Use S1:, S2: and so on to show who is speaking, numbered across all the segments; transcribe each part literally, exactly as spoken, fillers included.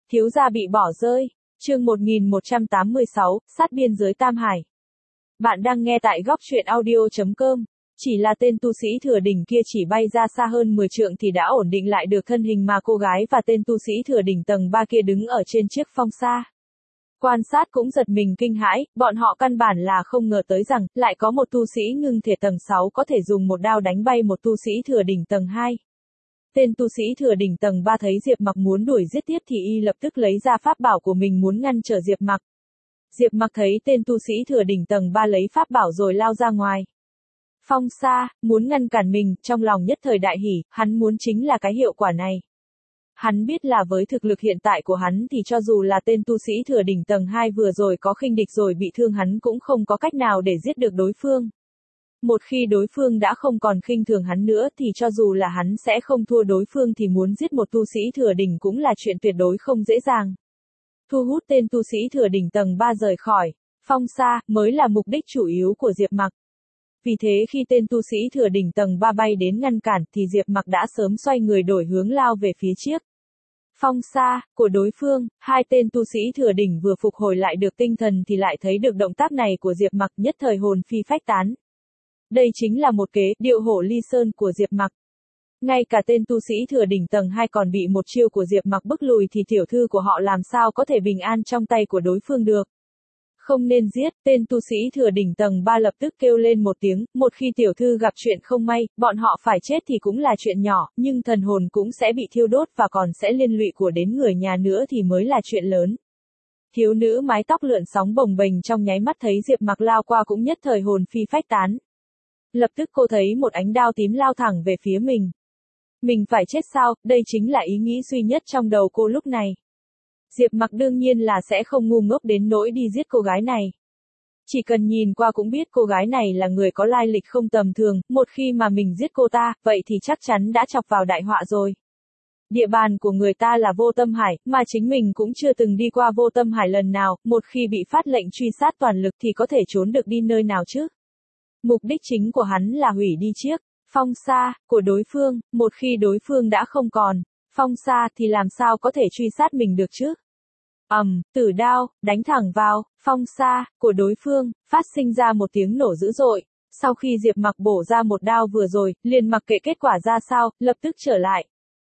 S1: Thiếu gia bị bỏ rơi. Chương một nghìn một trăm tám mươi sáu, sát biên giới Tam Hải. Bạn đang nghe tại góc truyện audio chấm com. Chỉ là tên tu sĩ thừa đỉnh kia chỉ bay ra xa hơn mười trượng thì đã ổn định lại được thân hình mà cô gái và tên tu sĩ thừa đỉnh tầng ba kia đứng ở trên chiếc phong xa. Quan sát cũng giật mình kinh hãi, bọn họ căn bản là không ngờ tới rằng, lại có một tu sĩ ngưng thể tầng sáu có thể dùng một đao đánh bay một tu sĩ thừa đỉnh tầng hai. Tên tu sĩ thừa đỉnh tầng ba thấy Diệp Mặc muốn đuổi giết tiếp thì y lập tức lấy ra pháp bảo của mình muốn ngăn trở Diệp Mặc. Diệp Mặc thấy tên tu sĩ thừa đỉnh tầng ba lấy pháp bảo rồi lao ra ngoài phong xa, muốn ngăn cản mình, trong lòng nhất thời đại hỉ, hắn muốn chính là cái hiệu quả này. Hắn biết là với thực lực hiện tại của hắn thì cho dù là tên tu sĩ thừa đỉnh tầng hai vừa rồi có khinh địch rồi bị thương hắn cũng không có cách nào để giết được đối phương. Một khi đối phương đã không còn khinh thường hắn nữa thì cho dù là hắn sẽ không thua đối phương thì muốn giết một tu sĩ thừa đỉnh cũng là chuyện tuyệt đối không dễ dàng. Thu hút tên tu sĩ thừa đỉnh tầng ba rời khỏi phong xa mới là mục đích chủ yếu của Diệp Mặc. Vì thế khi tên tu sĩ thừa đỉnh tầng ba bay đến ngăn cản thì Diệp Mặc đã sớm xoay người đổi hướng lao về phía chiếc phong xa của đối phương. Hai tên tu sĩ thừa đỉnh vừa phục hồi lại được tinh thần thì lại thấy được động tác này của Diệp Mặc, nhất thời hồn phi phách tán. Đây chính là một kế điệu hổ ly sơn của Diệp Mặc. Ngay cả tên tu sĩ thừa đỉnh tầng hai còn bị một chiêu của Diệp Mặc bức lùi thì tiểu thư của họ làm sao có thể bình an trong tay của đối phương được. Không nên giết, tên tu sĩ thừa đỉnh tầng ba lập tức kêu lên một tiếng, một khi tiểu thư gặp chuyện không may, bọn họ phải chết thì cũng là chuyện nhỏ, nhưng thần hồn cũng sẽ bị thiêu đốt và còn sẽ liên lụy của đến người nhà nữa thì mới là chuyện lớn. Thiếu nữ mái tóc lượn sóng bồng bềnh trong nháy mắt thấy Diệp Mặc lao qua cũng nhất thời hồn phi phách tán. Lập tức cô thấy một ánh đao tím lao thẳng về phía mình. Mình phải chết sao, đây chính là ý nghĩ duy nhất trong đầu cô lúc này. Diệp Mặc đương nhiên là sẽ không ngu ngốc đến nỗi đi giết cô gái này. Chỉ cần nhìn qua cũng biết cô gái này là người có lai lịch không tầm thường, một khi mà mình giết cô ta, vậy thì chắc chắn đã chọc vào đại họa rồi. Địa bàn của người ta là Vô Tâm Hải, mà chính mình cũng chưa từng đi qua Vô Tâm Hải lần nào, một khi bị phát lệnh truy sát toàn lực thì có thể trốn được đi nơi nào chứ? Mục đích chính của hắn là hủy đi chiếc phong xa của đối phương, một khi đối phương đã không còn phong xa thì làm sao có thể truy sát mình được chứ? Ầm, um, tử đao đánh thẳng vào phong xa của đối phương, phát sinh ra một tiếng nổ dữ dội. Sau khi Diệp Mặc bổ ra một đao vừa rồi, liền mặc kệ kết quả ra sao, lập tức trở lại.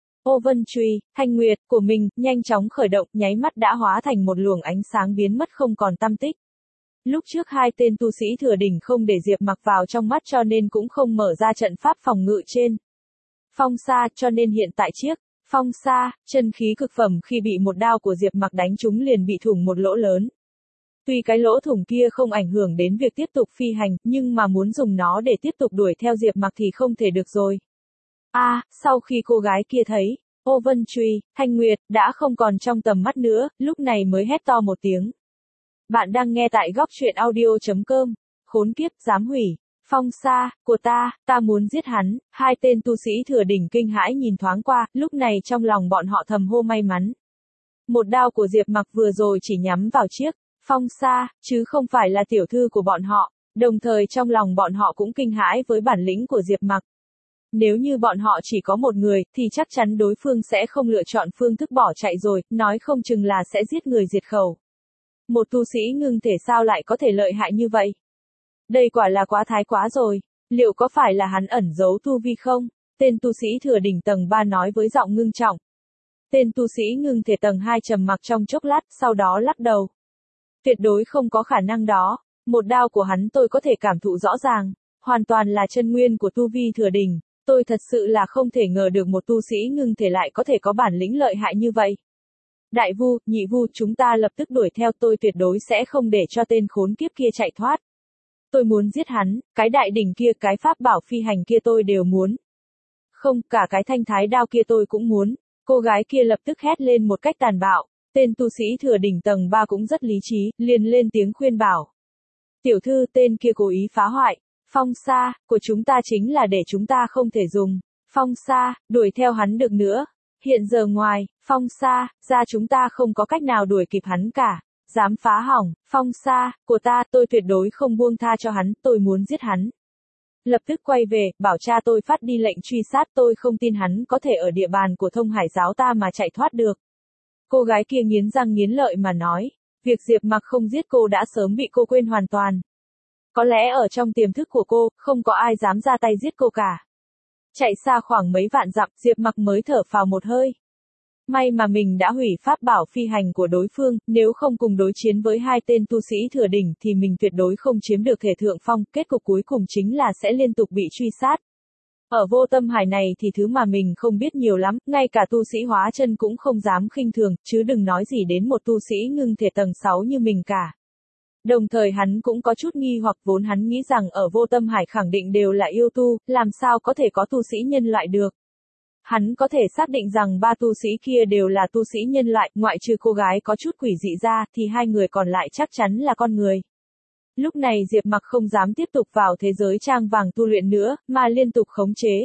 S1: Ô Vân Truy, Thanh Nguyệt của mình nhanh chóng khởi động, nháy mắt đã hóa thành một luồng ánh sáng biến mất không còn tăm tích. Lúc trước hai tên tu sĩ thừa đỉnh không để Diệp Mặc vào trong mắt cho nên cũng không mở ra trận pháp phòng ngự trên phong xa, cho nên hiện tại chiếc phong xa, chân khí cực phẩm khi bị một đao của Diệp Mặc đánh trúng liền bị thủng một lỗ lớn. Tuy cái lỗ thủng kia không ảnh hưởng đến việc tiếp tục phi hành, nhưng mà muốn dùng nó để tiếp tục đuổi theo Diệp Mặc thì không thể được rồi. A, à, sau khi cô gái kia thấy Ô Vân Truy, Thanh Nguyệt đã không còn trong tầm mắt nữa, lúc này mới hét to một tiếng. Bạn đang nghe tại góc truyện audio chấm com. Khốn kiếp, dám hủy phong xa của ta, ta muốn giết hắn. Hai tên tu sĩ thừa đỉnh kinh hãi nhìn thoáng qua, lúc này trong lòng bọn họ thầm hô may mắn. Một đao của Diệp Mặc vừa rồi chỉ nhắm vào chiếc phong xa, chứ không phải là tiểu thư của bọn họ. Đồng thời trong lòng bọn họ cũng kinh hãi với bản lĩnh của Diệp Mặc. Nếu như bọn họ chỉ có một người, thì chắc chắn đối phương sẽ không lựa chọn phương thức bỏ chạy rồi, nói không chừng là sẽ giết người diệt khẩu. Một tu sĩ ngưng thể sao lại có thể lợi hại như vậy? Đây quả là quá thái quá rồi. Liệu có phải là hắn ẩn giấu tu vi không? Tên tu sĩ thừa đỉnh tầng ba nói với giọng ngưng trọng. Tên tu sĩ ngưng thể tầng hai trầm mặc trong chốc lát, sau đó lắc đầu. Tuyệt đối không có khả năng đó. Một đao của hắn tôi có thể cảm thụ rõ ràng. Hoàn toàn là chân nguyên của tu vi thừa đỉnh. Tôi thật sự là không thể ngờ được một tu sĩ ngưng thể lại có thể có bản lĩnh lợi hại như vậy. Đại Vu, Nhị Vu, chúng ta lập tức đuổi theo, tôi tuyệt đối sẽ không để cho tên khốn kiếp kia chạy thoát. Tôi muốn giết hắn, cái đại đỉnh kia, cái pháp bảo phi hành kia tôi đều muốn. Không, cả cái thanh thái đao kia tôi cũng muốn. Cô gái kia lập tức hét lên một cách tàn bạo. Tên tu sĩ thừa đỉnh tầng ba cũng rất lý trí, liền lên tiếng khuyên bảo. Tiểu thư, tên kia cố ý phá hoại phong xa của chúng ta chính là để chúng ta không thể dùng phong xa đuổi theo hắn được nữa. Hiện giờ ngoài phong xa ra chúng ta không có cách nào đuổi kịp hắn cả. Dám phá hỏng phong xa của ta, tôi tuyệt đối không buông tha cho hắn, tôi muốn giết hắn. Lập tức quay về, bảo cha tôi phát đi lệnh truy sát, tôi không tin hắn có thể ở địa bàn của Thông Hải giáo ta mà chạy thoát được. Cô gái kia nghiến răng nghiến lợi mà nói, việc Diệp Mặc không giết cô đã sớm bị cô quên hoàn toàn. Có lẽ ở trong tiềm thức của cô, không có ai dám ra tay giết cô cả. Chạy xa khoảng mấy vạn dặm, Diệp Mặc mới thở phào một hơi. May mà mình đã hủy pháp bảo phi hành của đối phương, nếu không cùng đối chiến với hai tên tu sĩ thừa đỉnh thì mình tuyệt đối không chiếm được thể thượng phong, kết cục cuối cùng chính là sẽ liên tục bị truy sát. Ở vô tâm hải này thì thứ mà mình không biết nhiều lắm, ngay cả tu sĩ hóa chân cũng không dám khinh thường, chứ đừng nói gì đến một tu sĩ ngưng thể tầng sáu như mình cả. Đồng thời hắn cũng có chút nghi hoặc, vốn hắn nghĩ rằng ở vô tâm hải khẳng định đều là yêu tu, làm sao có thể có tu sĩ nhân loại được. Hắn có thể xác định rằng ba tu sĩ kia đều là tu sĩ nhân loại, ngoại trừ cô gái có chút quỷ dị ra, thì hai người còn lại chắc chắn là con người. Lúc này Diệp Mặc không dám tiếp tục vào thế giới trang vàng tu luyện nữa, mà liên tục khống chế.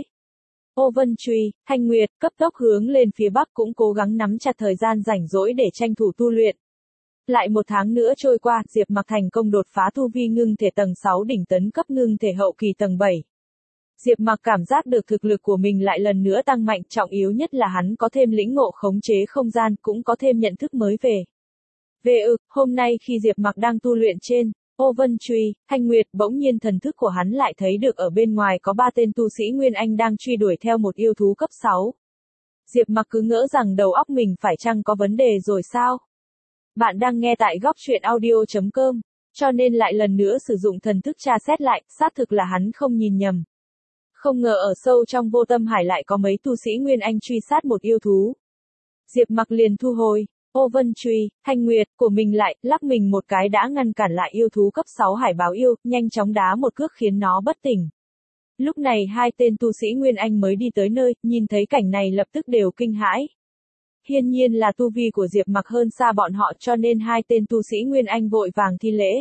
S1: Ô Vân Truy, Thanh Nguyệt, cấp tốc hướng lên phía bắc cũng cố gắng nắm chặt thời gian rảnh rỗi để tranh thủ tu luyện. Lại một tháng nữa trôi qua, Diệp Mặc thành công đột phá tu vi ngưng thể tầng sáu đỉnh tấn cấp ngưng thể hậu kỳ tầng bảy. Diệp Mặc cảm giác được thực lực của mình lại lần nữa tăng mạnh, trọng yếu nhất là hắn có thêm lĩnh ngộ khống chế không gian, cũng có thêm nhận thức mới về. Về ư, hôm nay khi Diệp Mặc đang tu luyện trên Ô Vân Truy, Thanh Nguyệt, bỗng nhiên thần thức của hắn lại thấy được ở bên ngoài có ba tên tu sĩ Nguyên Anh đang truy đuổi theo một yêu thú cấp sáu. Diệp Mặc cứ ngỡ rằng đầu óc mình phải chăng có vấn đề rồi sao? Bạn đang nghe tại góc truyện audio chấm com, cho nên lại lần nữa sử dụng thần thức tra xét lại, xác thực là hắn không nhìn nhầm. Không ngờ ở sâu trong vô tâm hải lại có mấy tu sĩ Nguyên Anh truy sát một yêu thú. Diệp Mặc liền thu hồi Ô Vân Truy, Thanh Nguyệt của mình lại, lắc mình một cái đã ngăn cản lại yêu thú cấp sáu hải báo yêu, nhanh chóng đá một cước khiến nó bất tỉnh. Lúc này hai tên tu sĩ Nguyên Anh mới đi tới nơi, nhìn thấy cảnh này lập tức đều kinh hãi. Hiển nhiên là tu vi của Diệp Mặc hơn xa bọn họ, cho nên hai tên tu sĩ Nguyên Anh vội vàng thi lễ.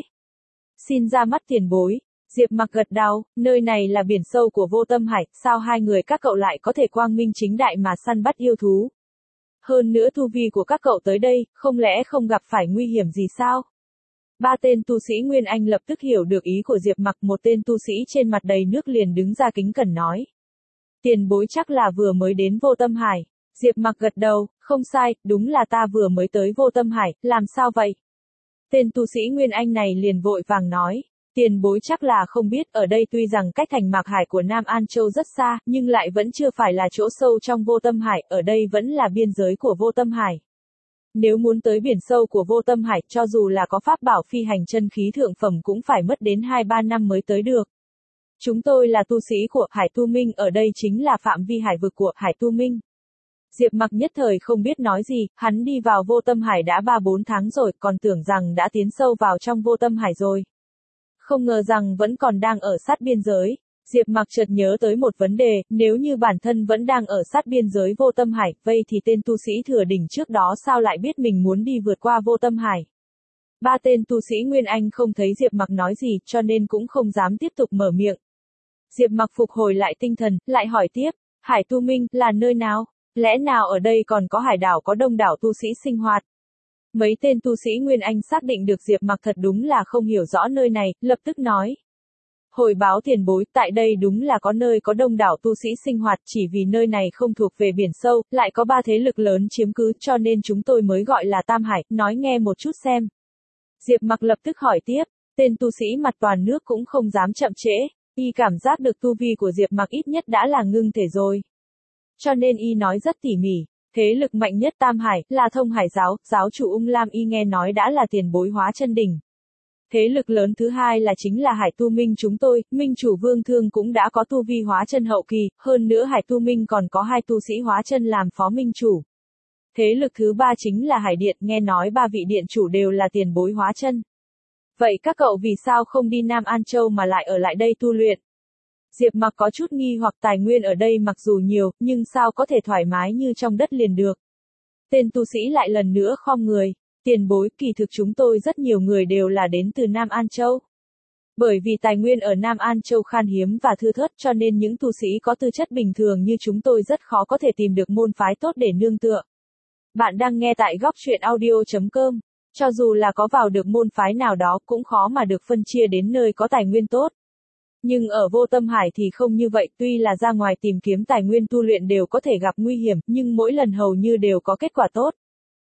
S1: Xin ra mắt tiền bối. Diệp Mặc gật đầu, nơi này là biển sâu của vô tâm hải, sao hai người các cậu lại có thể quang minh chính đại mà săn bắt yêu thú? Hơn nữa tu vi của các cậu tới đây, không lẽ không gặp phải nguy hiểm gì sao? Ba tên tu sĩ Nguyên Anh lập tức hiểu được ý của Diệp Mặc, một tên tu sĩ trên mặt đầy nước liền đứng ra kính cẩn nói. Tiền bối chắc là vừa mới đến vô tâm hải. Diệp Mặc gật đầu, không sai, đúng là ta vừa mới tới vô tâm hải, làm sao vậy? Tên tu sĩ Nguyên Anh này liền vội vàng nói. Tiền bối chắc là không biết, ở đây tuy rằng cách thành Mạc Hải của Nam An Châu rất xa, nhưng lại vẫn chưa phải là chỗ sâu trong vô tâm hải, ở đây vẫn là biên giới của vô tâm hải. Nếu muốn tới biển sâu của vô tâm hải, cho dù là có pháp bảo phi hành chân khí thượng phẩm cũng phải mất đến hai ba năm mới tới được. Chúng tôi là tu sĩ của Hải Tu Minh, ở đây chính là phạm vi hải vực của Hải Tu Minh. Diệp Mặc nhất thời không biết nói gì, hắn đi vào vô tâm hải đã ba bốn tháng rồi, còn tưởng rằng đã tiến sâu vào trong vô tâm hải rồi. Không ngờ rằng vẫn còn đang ở sát biên giới. Diệp Mặc chợt nhớ tới một vấn đề, nếu như bản thân vẫn đang ở sát biên giới vô tâm hải, vậy thì tên tu sĩ thừa đỉnh trước đó sao lại biết mình muốn đi vượt qua vô tâm hải? Ba tên tu sĩ Nguyên Anh không thấy Diệp Mặc nói gì, cho nên cũng không dám tiếp tục mở miệng. Diệp Mặc phục hồi lại tinh thần, lại hỏi tiếp, Hải Tu Minh là nơi nào? Lẽ nào ở đây còn có hải đảo có đông đảo tu sĩ sinh hoạt? Mấy tên tu sĩ Nguyên Anh xác định được Diệp Mặc thật đúng là không hiểu rõ nơi này, lập tức nói. Hồi báo tiền bối, tại đây đúng là có nơi có đông đảo tu sĩ sinh hoạt, chỉ vì nơi này không thuộc về biển sâu, lại có ba thế lực lớn chiếm cứ, cho nên chúng tôi mới gọi là Tam Hải, nói nghe một chút xem. Diệp Mặc lập tức hỏi tiếp, tên tu sĩ mặt toàn nước cũng không dám chậm trễ, y cảm giác được tu vi của Diệp Mặc ít nhất đã là ngưng thể rồi. Cho nên y nói rất tỉ mỉ. Thế lực mạnh nhất Tam Hải, là Thông Hải giáo, giáo chủ Ung Lam y nghe nói đã là tiền bối hóa chân đỉnh. Thế lực lớn thứ hai là chính là Hải Tu Minh chúng tôi, Minh chủ Vương Thương cũng đã có tu vi hóa chân hậu kỳ, hơn nữa Hải Tu Minh còn có hai tu sĩ hóa chân làm phó minh chủ. Thế lực thứ ba chính là Hải Điện, nghe nói ba vị điện chủ đều là tiền bối hóa chân. Vậy các cậu vì sao không đi Nam An Châu mà lại ở lại đây tu luyện? Diệp Mặc có chút nghi hoặc, tài nguyên ở đây mặc dù nhiều, nhưng sao có thể thoải mái như trong đất liền được. Tên tu sĩ lại lần nữa khom người, tiền bối, kỳ thực chúng tôi rất nhiều người đều là đến từ Nam An Châu. Bởi vì tài nguyên ở Nam An Châu khan hiếm và thưa thớt, cho nên những tu sĩ có tư chất bình thường như chúng tôi rất khó có thể tìm được môn phái tốt để nương tựa. Bạn đang nghe tại góc truyện audio chấm com, cho dù là có vào được môn phái nào đó cũng khó mà được phân chia đến nơi có tài nguyên tốt. Nhưng ở vô tâm hải thì không như vậy, tuy là ra ngoài tìm kiếm tài nguyên tu luyện đều có thể gặp nguy hiểm, nhưng mỗi lần hầu như đều có kết quả tốt.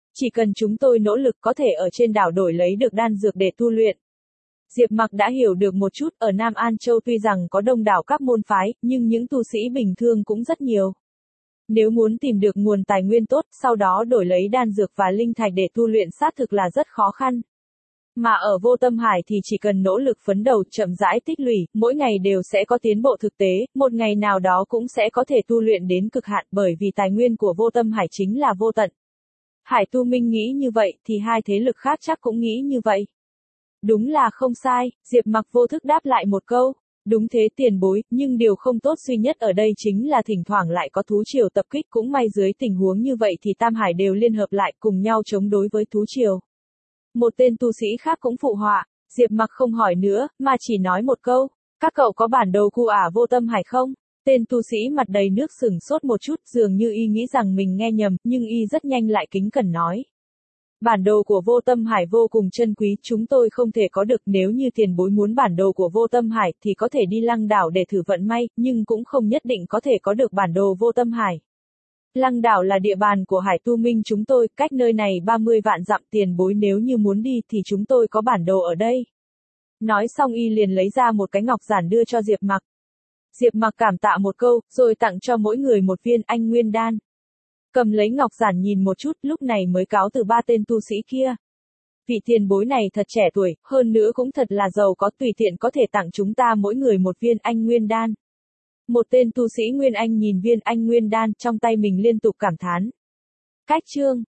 S1: Chỉ cần chúng tôi nỗ lực có thể ở trên đảo đổi lấy được đan dược để tu luyện. Diệp Mặc đã hiểu được một chút, ở Nam An Châu tuy rằng có đông đảo các môn phái, nhưng những tu sĩ bình thường cũng rất nhiều. Nếu muốn tìm được nguồn tài nguyên tốt, sau đó đổi lấy đan dược và linh thạch để tu luyện xác thực là rất khó khăn. Mà ở Vô Tâm Hải thì chỉ cần nỗ lực phấn đấu, chậm rãi tích lũy, mỗi ngày đều sẽ có tiến bộ thực tế, một ngày nào đó cũng sẽ có thể tu luyện đến cực hạn, bởi vì tài nguyên của Vô Tâm Hải chính là vô tận. Hải Tu Minh nghĩ như vậy, thì hai thế lực khác chắc cũng nghĩ như vậy. Đúng là không sai, Diệp Mặc vô thức đáp lại một câu. Đúng thế tiền bối, nhưng điều không tốt duy nhất ở đây chính là thỉnh thoảng lại có thú triều tập kích, cũng may dưới tình huống như vậy thì Tam Hải đều liên hợp lại cùng nhau chống đối với thú triều. Một tên tu sĩ khác cũng phụ họa, Diệp Mặc không hỏi nữa, mà chỉ nói một câu, các cậu có bản đồ khu ả Vô Tâm Hải không? Tên tu sĩ mặt đầy nước sừng sốt một chút, dường như y nghĩ rằng mình nghe nhầm, nhưng y rất nhanh lại kính cẩn nói. Bản đồ của Vô Tâm Hải vô cùng chân quý, chúng tôi không thể có được, nếu như tiền bối muốn bản đồ của Vô Tâm Hải thì có thể đi Lăng Đảo để thử vận may, nhưng cũng không nhất định có thể có được bản đồ Vô Tâm Hải. Lăng Đảo là địa bàn của Hải Tu Minh chúng tôi, cách nơi này ba mươi vạn dặm, tiền bối nếu như muốn đi thì chúng tôi có bản đồ ở đây. Nói xong y liền lấy ra một cái ngọc giản đưa cho Diệp Mặc. Diệp Mặc cảm tạ một câu, rồi tặng cho mỗi người một viên anh nguyên đan. Cầm lấy ngọc giản nhìn một chút, lúc này mới cáo từ ba tên tu sĩ kia. Vị tiền bối này thật trẻ tuổi, hơn nữa cũng thật là giàu có, tùy tiện có thể tặng chúng ta mỗi người một viên anh nguyên đan. Một tên tu sĩ Nguyên Anh nhìn viên anh nguyên đan trong tay mình liên tục cảm thán. Cách chương